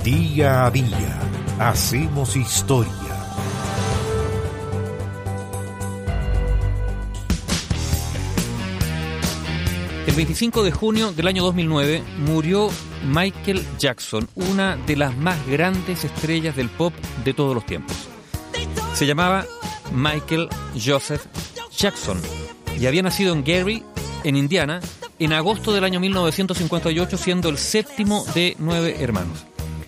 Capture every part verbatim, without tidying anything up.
Día a día hacemos historia. El veinticinco de junio del año dos mil nueve murió Michael Jackson, una de las más grandes estrellas del pop de todos los tiempos. Se llamaba Michael Joseph Jackson y había nacido en Gary, en Indiana, en agosto del año mil novecientos cincuenta y ocho, siendo el séptimo de nueve hermanos.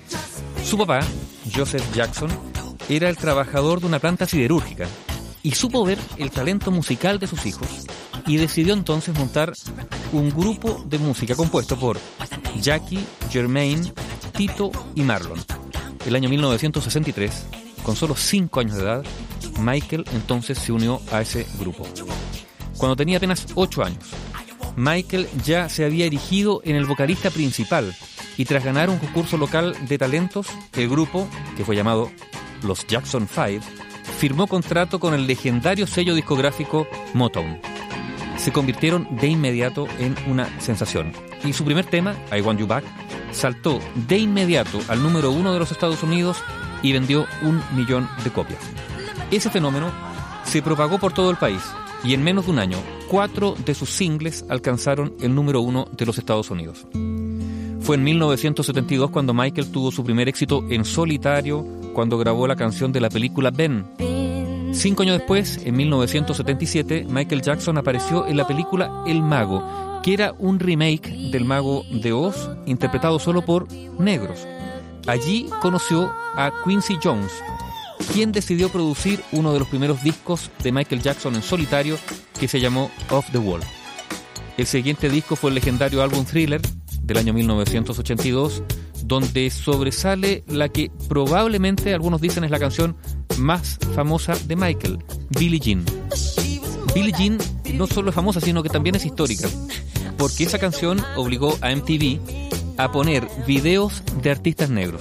Su papá, Joseph Jackson, era el trabajador de una planta siderúrgica y supo ver el talento musical de sus hijos y decidió entonces montar un grupo de música compuesto por Jackie, Jermaine, Tito y Marlon. El año mil novecientos sesenta y tres, con solo cinco años de edad, Michael entonces se unió a ese grupo. Cuando tenía apenas ocho años, Michael ya se había erigido en el vocalista principal y tras ganar un concurso local de talentos, el grupo, que fue llamado los Jackson Five, firmó contrato con el legendario sello discográfico Motown. Se convirtieron de inmediato en una sensación y su primer tema, I Want You Back, saltó de inmediato al número uno de los Estados Unidos y vendió un millón de copias. Ese fenómeno se propagó por todo el país y en menos de un año, cuatro de sus singles alcanzaron el número uno de los Estados Unidos. Fue en mil novecientos setenta y dos cuando Michael tuvo su primer éxito en solitario, cuando grabó la canción de la película Ben. Cinco años después, en mil novecientos setenta y siete, Michael Jackson apareció en la película El Mago, que era un remake del Mago de Oz, interpretado solo por negros. Allí conoció a Quincy Jones, quien decidió producir uno de los primeros discos de Michael Jackson en solitario, que se llamó Off the Wall. El siguiente disco fue el legendario álbum Thriller, del año mil novecientos ochenta y dos, donde sobresale la que probablemente algunos dicen es la canción más famosa de Michael, Billie Jean. Billie Jean no solo es famosa, sino que también es histórica, porque esa canción obligó a M T V a poner videos de artistas negros.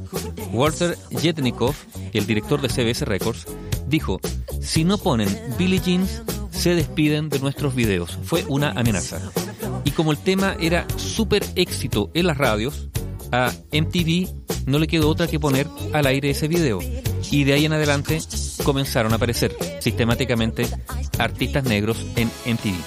Walter Yetnikoff, el director de C B S Records, dijo: si no ponen Billie Jean, se despiden de nuestros videos. Fue una amenaza. Y como el tema era súper éxito en las radios, a M T V no le quedó otra que poner al aire ese video. Y de ahí en adelante comenzaron a aparecer sistemáticamente artistas negros en M T V.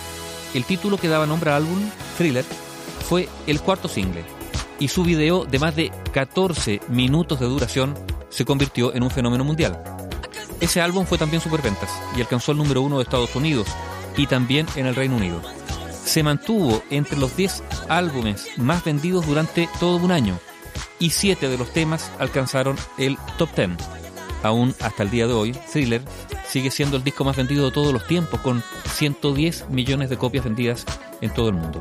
El título que daba nombre al álbum, Thriller, fue el cuarto single, y su video de más de catorce minutos de duración se convirtió en un fenómeno mundial. Ese álbum fue también superventas y alcanzó el número uno de Estados Unidos y también en el Reino Unido. Se mantuvo entre los diez álbumes más vendidos durante todo un año y siete de los temas alcanzaron el top diez. Aún hasta el día de hoy, Thriller sigue siendo el disco más vendido de todos los tiempos, con ciento diez millones de copias vendidas en todo el mundo.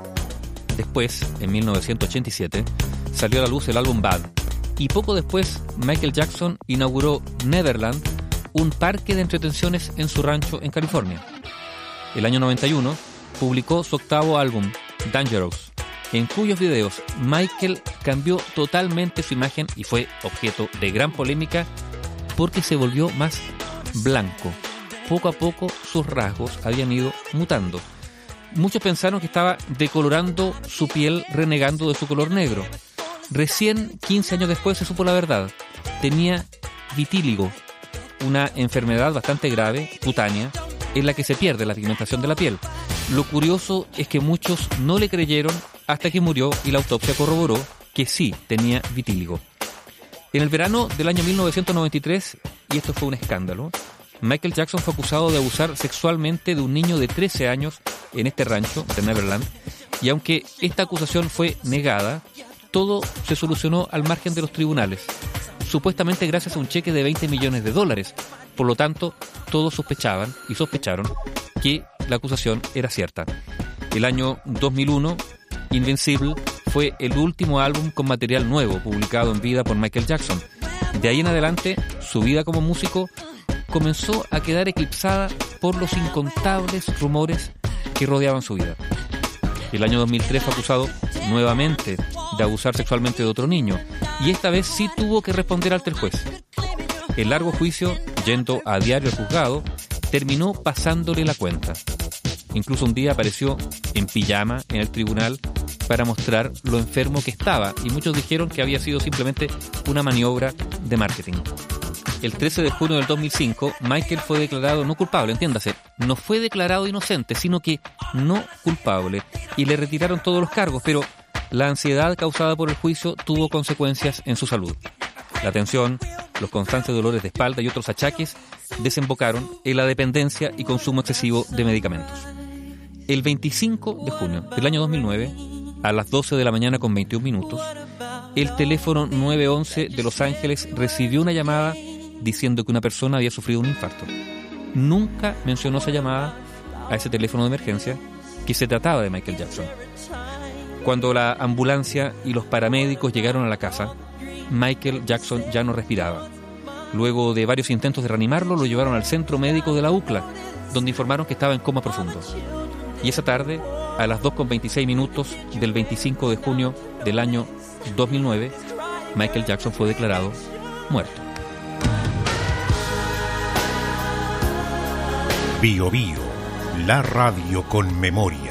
Después, en mil novecientos ochenta y siete, salió a la luz el álbum Bad, y poco después Michael Jackson inauguró Neverland, un parque de entretenciones en su rancho en California. El año noventa y uno publicó su octavo álbum, Dangerous, en cuyos videos Michael cambió totalmente su imagen y fue objeto de gran polémica porque se volvió más blanco. Poco a poco sus rasgos habían ido mutando. Muchos pensaron que estaba decolorando su piel, renegando de su color negro. Recién quince años después se supo la verdad. Tenía vitíligo, una enfermedad bastante grave, cutánea, en la que se pierde la pigmentación de la piel. Lo curioso es que muchos no le creyeron hasta que murió y la autopsia corroboró que sí tenía vitíligo. En el verano del año mil novecientos noventa y tres, y esto fue un escándalo, Michael Jackson fue acusado de abusar sexualmente de un niño de trece años en este rancho de Neverland, y aunque esta acusación fue negada, todo se solucionó al margen de los tribunales, supuestamente gracias a un cheque de veinte millones de dólares. Por lo tanto, todos sospechaban y sospecharon que la acusación era cierta. El año dos mil uno, Invincible fue el último álbum con material nuevo publicado en vida por Michael Jackson. De ahí en adelante, su vida como músico comenzó a quedar eclipsada por los incontables rumores que rodeaban su vida. El año dos mil tres fue acusado nuevamente de abusar sexualmente de otro niño, y esta vez sí tuvo que responder ante el juez. El largo juicio, yendo a diario al juzgado, terminó pasándole la cuenta. Incluso un día apareció en pijama en el tribunal para mostrar lo enfermo que estaba, y muchos dijeron que había sido simplemente una maniobra de marketing. El trece de junio del dos mil cinco, Michael fue declarado no culpable, entiéndase, no fue declarado inocente, sino que no culpable, y le retiraron todos los cargos, pero la ansiedad causada por el juicio tuvo consecuencias en su salud. La tensión, los constantes dolores de espalda y otros achaques desembocaron en la dependencia y consumo excesivo de medicamentos. El veinticinco de junio del año dos mil nueve, a las doce de la mañana con veintiún minutos, el teléfono nueve once de Los Ángeles recibió una llamada diciendo que una persona había sufrido un infarto. Nunca mencionó esa llamada a ese teléfono de emergencia que se trataba de Michael Jackson. Cuando la ambulancia y los paramédicos llegaron a la casa, Michael Jackson ya no respiraba. Luego de varios intentos de reanimarlo, lo llevaron al centro médico de la U C L A, donde informaron que estaba en coma profundo. Y esa tarde, a las dos con veintiséis minutos del veinticinco de junio del año dos mil nueve, Michael Jackson fue declarado muerto. Bio Bio, la radio con memoria.